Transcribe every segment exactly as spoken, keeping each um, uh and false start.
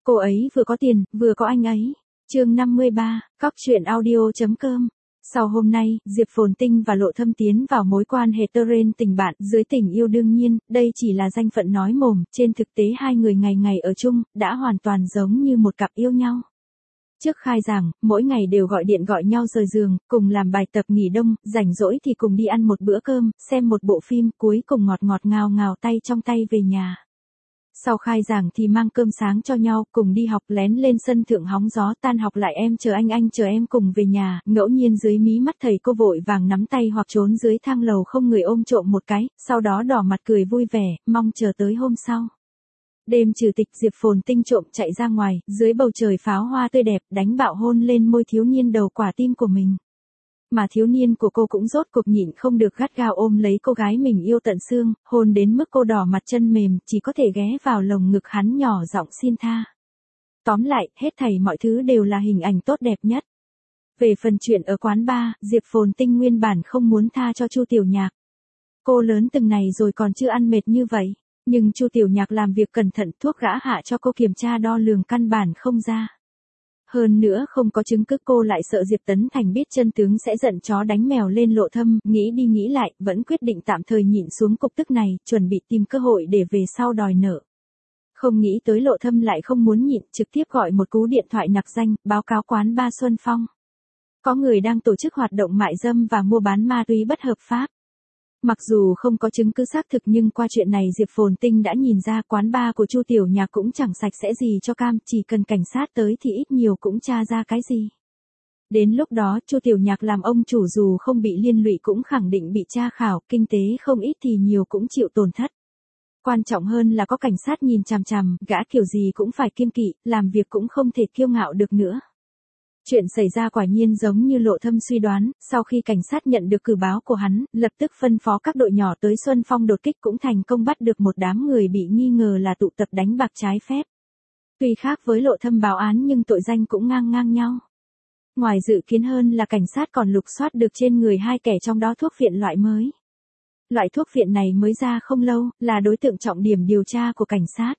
Cô ấy vừa có tiền, vừa có anh ấy. Chương năm mươi ba, cóc truyện audio.com. Sau hôm nay, Diệp Phồn Tinh và Lộ Thâm tiến vào mối quan hệ tơ rên tình bạn, dưới tình yêu đương nhiên, đây chỉ là danh phận nói mồm, trên thực tế hai người ngày ngày ở chung, đã hoàn toàn giống như một cặp yêu nhau. Trước khai giảng, mỗi ngày đều gọi điện gọi nhau rời giường, cùng làm bài tập nghỉ đông, rảnh rỗi thì cùng đi ăn một bữa cơm, xem một bộ phim, cuối cùng ngọt ngọt ngào ngào tay trong tay về nhà. Sau khai giảng thì mang cơm sáng cho nhau, cùng đi học, lén lên sân thượng hóng gió, tan học lại em chờ anh anh chờ em cùng về nhà, ngẫu nhiên dưới mí mắt thầy cô vội vàng nắm tay hoặc trốn dưới thang lầu không người ôm trộm một cái, sau đó đỏ mặt cười vui vẻ, mong chờ tới hôm sau. Đêm trừ tịch, Diệp Phồn Tinh trộm chạy ra ngoài, dưới bầu trời pháo hoa tươi đẹp, đánh bạo hôn lên môi thiếu niên đầu quả tim của mình. Mà thiếu niên của cô cũng rốt cuộc nhịn không được gắt gao ôm lấy cô gái mình yêu tận xương, hôn đến mức cô đỏ mặt chân mềm, chỉ có thể ghé vào lồng ngực hắn nhỏ giọng xin tha. Tóm lại, hết thảy mọi thứ đều là hình ảnh tốt đẹp nhất. Về phần chuyện ở quán bar, Diệp Phồn Tinh nguyên bản không muốn tha cho Chu Tiểu Nhạc. Cô lớn từng này rồi còn chưa ăn mệt như vậy, nhưng Chu Tiểu Nhạc làm việc cẩn thận, thuốc gã hạ cho cô kiểm tra đo lường căn bản không ra. Hơn nữa không có chứng cứ, cô lại sợ Diệp Tấn Thành biết chân tướng sẽ giận chó đánh mèo lên Lộ Thâm, nghĩ đi nghĩ lại, vẫn quyết định tạm thời nhịn xuống cục tức này, chuẩn bị tìm cơ hội để về sau đòi nợ. Không nghĩ tới Lộ Thâm lại không muốn nhịn, trực tiếp gọi một cú điện thoại nặc danh, báo cáo quán bar Xuân Phong. Có người đang tổ chức hoạt động mại dâm và mua bán ma túy bất hợp pháp. Mặc dù không có chứng cứ xác thực nhưng qua chuyện này Diệp Phồn Tinh đã nhìn ra quán bar của Chu Tiểu Nhạc cũng chẳng sạch sẽ gì cho cam, chỉ cần cảnh sát tới thì ít nhiều cũng tra ra cái gì. Đến lúc đó Chu Tiểu Nhạc làm ông chủ dù không bị liên lụy cũng khẳng định bị tra khảo, kinh tế không ít thì nhiều cũng chịu tổn thất. Quan trọng hơn là có cảnh sát nhìn chằm chằm, gã kiểu gì cũng phải kiêng kỵ, làm việc cũng không thể kiêu ngạo được nữa. Chuyện xảy ra quả nhiên giống như Lộ Thâm suy đoán, sau khi cảnh sát nhận được cử báo của hắn, lập tức phân phó các đội nhỏ tới Xuân Phong đột kích cũng thành công bắt được một đám người bị nghi ngờ là tụ tập đánh bạc trái phép. Tuy khác với Lộ Thâm báo án nhưng tội danh cũng ngang ngang nhau. Ngoài dự kiến hơn là cảnh sát còn lục soát được trên người hai kẻ trong đó thuốc viện loại mới. Loại thuốc viện này mới ra không lâu, là đối tượng trọng điểm điều tra của cảnh sát.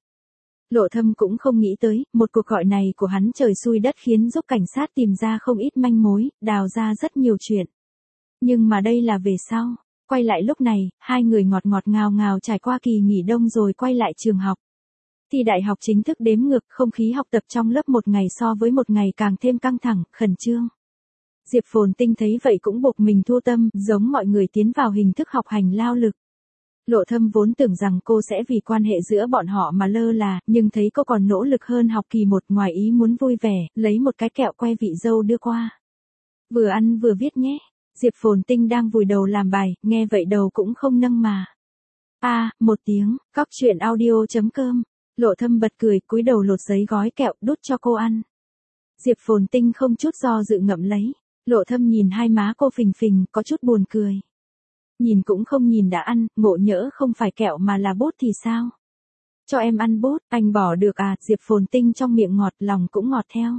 Lộ Thâm cũng không nghĩ tới, một cuộc gọi này của hắn trời xui đất khiến giúp cảnh sát tìm ra không ít manh mối, đào ra rất nhiều chuyện. Nhưng mà đây là về sau, quay lại lúc này, hai người ngọt ngọt ngào ngào trải qua kỳ nghỉ đông rồi quay lại trường học. Thi đại học chính thức đếm ngược, không khí học tập trong lớp một ngày so với một ngày càng thêm căng thẳng, khẩn trương. Diệp Phồn Tinh thấy vậy cũng buộc mình thu tâm, giống mọi người tiến vào hình thức học hành lao lực. Lộ Thâm vốn tưởng rằng cô sẽ vì quan hệ giữa bọn họ mà lơ là, nhưng thấy cô còn nỗ lực hơn học kỳ một, ngoài ý muốn vui vẻ, lấy một cái kẹo que vị dâu đưa qua. Vừa ăn vừa viết nhé. Diệp Phồn Tinh đang vùi đầu làm bài, nghe vậy đầu cũng không nâng mà. A, à, một tiếng, cóc truyện audio.com. Lộ Thâm bật cười, cúi đầu lột giấy gói kẹo, đút cho cô ăn. Diệp Phồn Tinh không chút do dự ngậm lấy. Lộ Thâm nhìn hai má cô phình phình, có chút buồn cười. Nhìn cũng không nhìn đã ăn, ngộ nhỡ không phải kẹo mà là bốt thì sao? Cho em ăn bốt, anh bỏ được à? Diệp Phồn Tinh trong miệng ngọt, lòng cũng ngọt theo.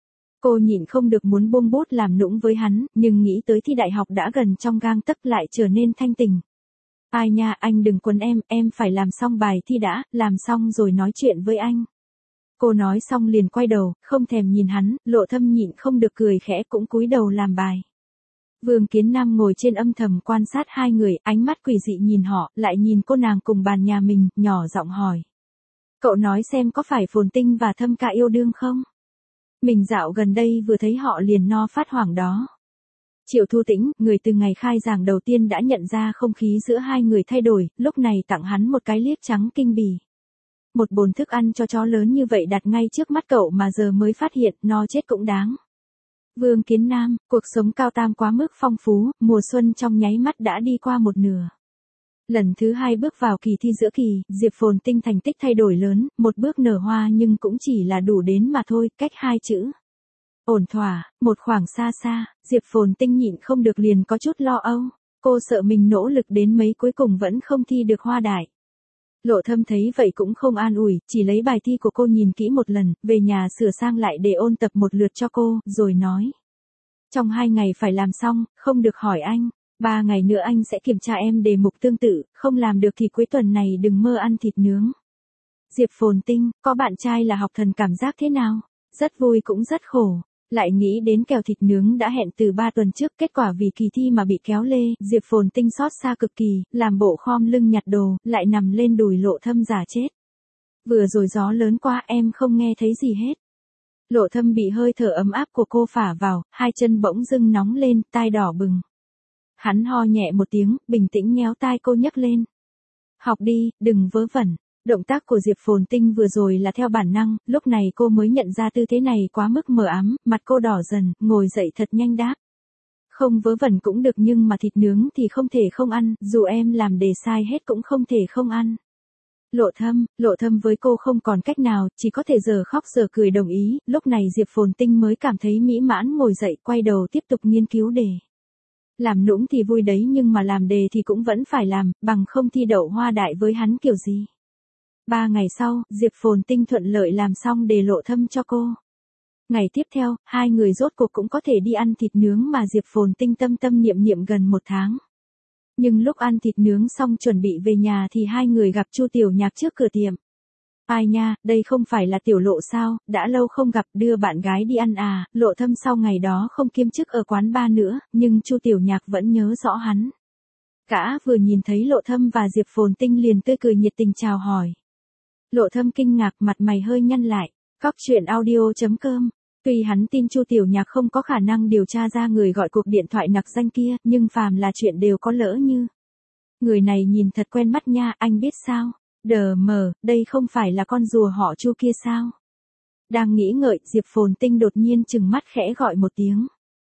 Cô nhịn không được muốn buông bốt làm nũng với hắn, nhưng nghĩ tới thi đại học đã gần trong gang tấc lại trở nên thanh tình. Ai nha, anh đừng quấn em, em phải làm xong bài thi đã, làm xong rồi nói chuyện với anh. Cô nói xong liền quay đầu, không thèm nhìn hắn, Lộ Thâm nhịn không được cười khẽ cũng cúi đầu làm bài. Vương Kiến Nam ngồi trên âm thầm quan sát hai người, ánh mắt quỷ dị nhìn họ, lại nhìn cô nàng cùng bàn nhà mình, nhỏ giọng hỏi. Cậu nói xem có phải Phồn Tinh và Thâm ca yêu đương không? Mình dạo gần đây vừa thấy họ liền no phát hoảng đó. Triệu Thu Tĩnh, người từ ngày khai giảng đầu tiên đã nhận ra không khí giữa hai người thay đổi, lúc này tặng hắn một cái liếc trắng kinh bỉ. Một bồn thức ăn cho chó lớn như vậy đặt ngay trước mắt cậu mà giờ mới phát hiện, no chết cũng đáng. Vương Kiến Nam, cuộc sống cao tam quá mức phong phú, mùa xuân trong nháy mắt đã đi qua một nửa. Lần thứ hai bước vào kỳ thi giữa kỳ, Diệp Phồn Tinh thành tích thay đổi lớn, một bước nở hoa nhưng cũng chỉ là đủ đến mà thôi, cách hai chữ. Ổn thỏa, một khoảng xa xa, Diệp Phồn Tinh nhịn không được liền có chút lo âu, cô sợ mình nỗ lực đến mấy cuối cùng vẫn không thi được hoa đại. Lộ Thâm thấy vậy cũng không an ủi, chỉ lấy bài thi của cô nhìn kỹ một lần, về nhà sửa sang lại để ôn tập một lượt cho cô, rồi nói. Trong hai ngày phải làm xong, không được hỏi anh, ba ngày nữa anh sẽ kiểm tra em đề mục tương tự, không làm được thì cuối tuần này đừng mơ ăn thịt nướng. Diệp Phồn Tinh, có bạn trai là học thần cảm giác thế nào? Rất vui cũng rất khổ. Lại nghĩ đến kèo thịt nướng đã hẹn từ ba tuần trước, kết quả vì kỳ thi mà bị kéo lê, Diệp Phồn Tinh xót xa cực kỳ, làm bộ khom lưng nhặt đồ, lại nằm lên đùi Lộ Thâm giả chết. Vừa rồi gió lớn quá em không nghe thấy gì hết. Lộ Thâm bị hơi thở ấm áp của cô phả vào, hai chân bỗng dưng nóng lên, tai đỏ bừng. Hắn ho nhẹ một tiếng, bình tĩnh nhéo tai cô nhấc lên. Học đi, đừng vớ vẩn. Động tác của Diệp Phồn Tinh vừa rồi là theo bản năng, lúc này cô mới nhận ra tư thế này quá mức mờ ám, mặt cô đỏ dần, ngồi dậy thật nhanh đáp. Không vớ vẩn cũng được nhưng mà thịt nướng thì không thể không ăn, dù em làm đề sai hết cũng không thể không ăn. Lộ Thâm, Lộ Thâm với cô không còn cách nào, chỉ có thể giờ khóc giờ cười đồng ý, lúc này Diệp Phồn Tinh mới cảm thấy mỹ mãn ngồi dậy quay đầu tiếp tục nghiên cứu đề. Làm nũng thì vui đấy nhưng mà làm đề thì cũng vẫn phải làm, bằng không thi đậu hoa đại với hắn kiểu gì. Ba ngày sau, Diệp Phồn Tinh thuận lợi làm xong đề Lộ Thâm cho cô. Ngày tiếp theo, hai người rốt cuộc cũng có thể đi ăn thịt nướng mà Diệp Phồn Tinh tâm tâm niệm niệm gần một tháng. Nhưng lúc ăn thịt nướng xong chuẩn bị về nhà thì hai người gặp Chu Tiểu Nhạc trước cửa tiệm. Ai nha, đây không phải là Tiểu Lộ sao, đã lâu không gặp, đưa bạn gái đi ăn à. Lộ Thâm sau ngày đó không kiêm chức ở quán bar nữa, nhưng Chu Tiểu Nhạc vẫn nhớ rõ hắn. Gã vừa nhìn thấy Lộ Thâm và Diệp Phồn Tinh liền tươi cười nhiệt tình chào hỏi. Lộ Thâm kinh ngạc, mặt mày hơi nhăn lại. Cóc truyện audio chấm com. Tuy hắn tin Chu Tiểu Nhạc không có khả năng điều tra ra người gọi cuộc điện thoại nặc danh kia, nhưng phàm là chuyện đều có lỡ như. Người này nhìn thật quen mắt nha, anh biết sao? Đờ mờ, đây không phải là con rùa họ Chu kia sao? Đang nghĩ ngợi, Diệp Phồn Tinh đột nhiên chừng mắt khẽ gọi một tiếng.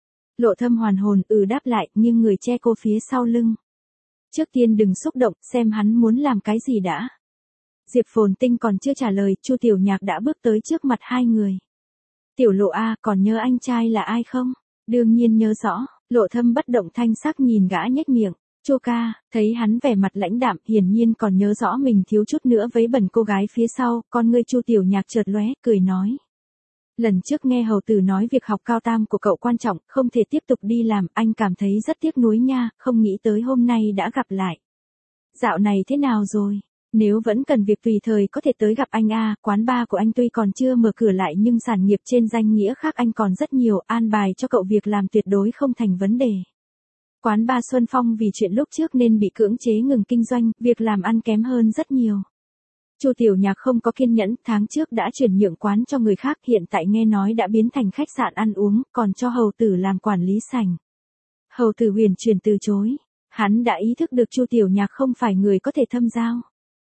Lộ Thâm hoàn hồn ừ đáp lại, nhưng người che cô phía sau lưng. Trước tiên đừng xúc động, xem hắn muốn làm cái gì đã. Diệp Phồn Tinh còn chưa trả lời, Chu Tiểu Nhạc đã bước tới trước mặt hai người. Tiểu Lộ a, còn nhớ anh trai là ai không? Đương nhiên nhớ rõ. Lộ Thâm bất động thanh sắc nhìn gã nhếch miệng. Chu ca, thấy hắn vẻ mặt lãnh đạm, hiển nhiên còn nhớ rõ mình thiếu chút nữa vấy bẩn cô gái phía sau, con ngươi Chu Tiểu Nhạc chợt lóe, cười nói. Lần trước nghe hầu tử nói việc học cao tam của cậu quan trọng, không thể tiếp tục đi làm, anh cảm thấy rất tiếc nuối nha, không nghĩ tới hôm nay đã gặp lại. Dạo này thế nào rồi? Nếu vẫn cần việc tùy thời có thể tới gặp anh a, quán bar của anh tuy còn chưa mở cửa lại nhưng sản nghiệp trên danh nghĩa khác anh còn rất nhiều, an bài cho cậu việc làm tuyệt đối không thành vấn đề. Quán bar Xuân Phong vì chuyện lúc trước nên bị cưỡng chế ngừng kinh doanh, việc làm ăn kém hơn rất nhiều. Chu Tiểu Nhạc không có kiên nhẫn, tháng trước đã chuyển nhượng quán cho người khác, hiện tại nghe nói đã biến thành khách sạn ăn uống, còn cho hầu tử làm quản lý sảnh. Hầu tử huyền chuyển từ chối, hắn đã ý thức được Chu Tiểu Nhạc không phải người có thể thâm giao.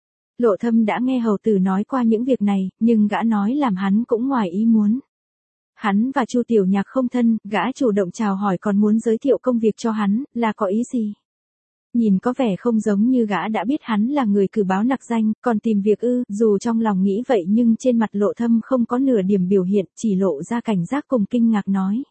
Lộ Thâm đã nghe hầu tử nói qua những việc này, nhưng gã nói làm hắn cũng ngoài ý muốn. Hắn và Chu Tiểu Nhạc không thân, gã chủ động chào hỏi còn muốn giới thiệu công việc cho hắn, là có ý gì? Nhìn có vẻ không giống như gã đã biết hắn là người cử báo nặc danh, còn tìm việc ư, dù trong lòng nghĩ vậy nhưng trên mặt Lộ Thâm không có nửa điểm biểu hiện, chỉ lộ ra cảnh giác cùng kinh ngạc nói.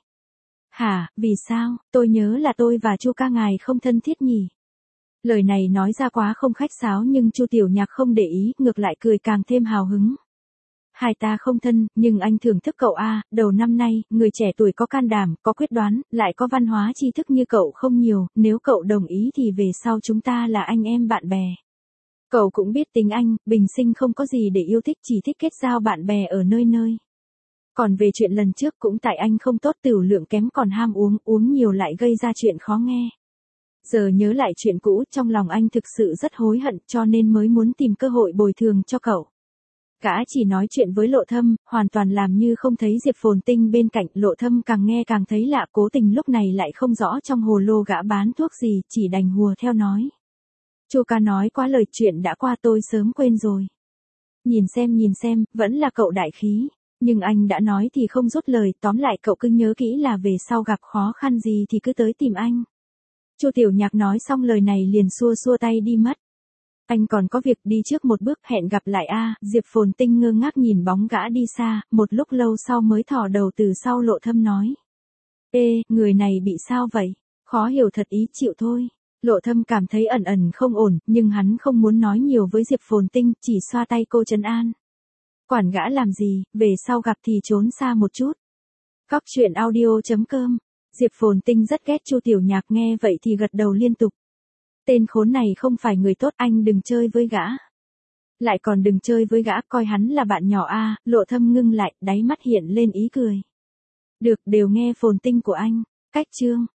Hả, vì sao, tôi nhớ là tôi và Chu ca ngài không thân thiết nhỉ? Lời này nói ra quá không khách sáo nhưng Chu Tiểu Nhạc không để ý, ngược lại cười càng thêm hào hứng. Hai ta không thân, nhưng anh thưởng thức cậu a, đầu năm nay, người trẻ tuổi có can đảm, có quyết đoán, lại có văn hóa tri thức như cậu không nhiều, nếu cậu đồng ý thì về sau chúng ta là anh em bạn bè. Cậu cũng biết tính anh, bình sinh không có gì để yêu thích, chỉ thích kết giao bạn bè ở nơi nơi. Còn về chuyện lần trước cũng tại anh không tốt, tửu lượng kém còn ham uống, uống nhiều lại gây ra chuyện khó nghe. Giờ nhớ lại chuyện cũ, trong lòng anh thực sự rất hối hận, cho nên mới muốn tìm cơ hội bồi thường cho cậu. Gã chỉ nói chuyện với Lộ Thâm, hoàn toàn làm như không thấy Diệp Phồn Tinh bên cạnh, Lộ Thâm càng nghe càng thấy lạ, cố tình lúc này lại không rõ trong hồ lô gã bán thuốc gì, chỉ đành hùa theo nói. Chu ca nói quá lời, chuyện đã qua tôi sớm quên rồi. Nhìn xem nhìn xem, vẫn là cậu đại khí, nhưng anh đã nói thì không rút lời, tóm lại cậu cứ nhớ kỹ là về sau gặp khó khăn gì thì cứ tới tìm anh. Chu Tiểu Nhạc nói xong lời này liền xua xua tay đi mất. Anh còn có việc, đi trước một bước, hẹn gặp lại a. Diệp Phồn Tinh ngơ ngác nhìn bóng gã đi xa, một lúc lâu sau mới thò đầu từ sau Lộ Thâm nói. Ê, người này bị sao vậy? Khó hiểu thật, ý chịu thôi. Lộ Thâm cảm thấy ẩn ẩn không ổn, nhưng hắn không muốn nói nhiều với Diệp Phồn Tinh, chỉ xoa tay cô trấn an. Quản gã làm gì, về sau gặp thì trốn xa một chút. Cóc truyện audio chấm com. Diệp Phồn Tinh rất ghét Chu Tiểu Nhạc, nghe vậy thì gật đầu liên tục. Tên khốn này không phải người tốt, anh đừng chơi với gã. Lại còn đừng chơi với gã, coi hắn là bạn nhỏ a. Lộ Thâm ngưng lại, đáy mắt hiện lên ý cười. Được, đều nghe phồn tinh của anh. Cách chương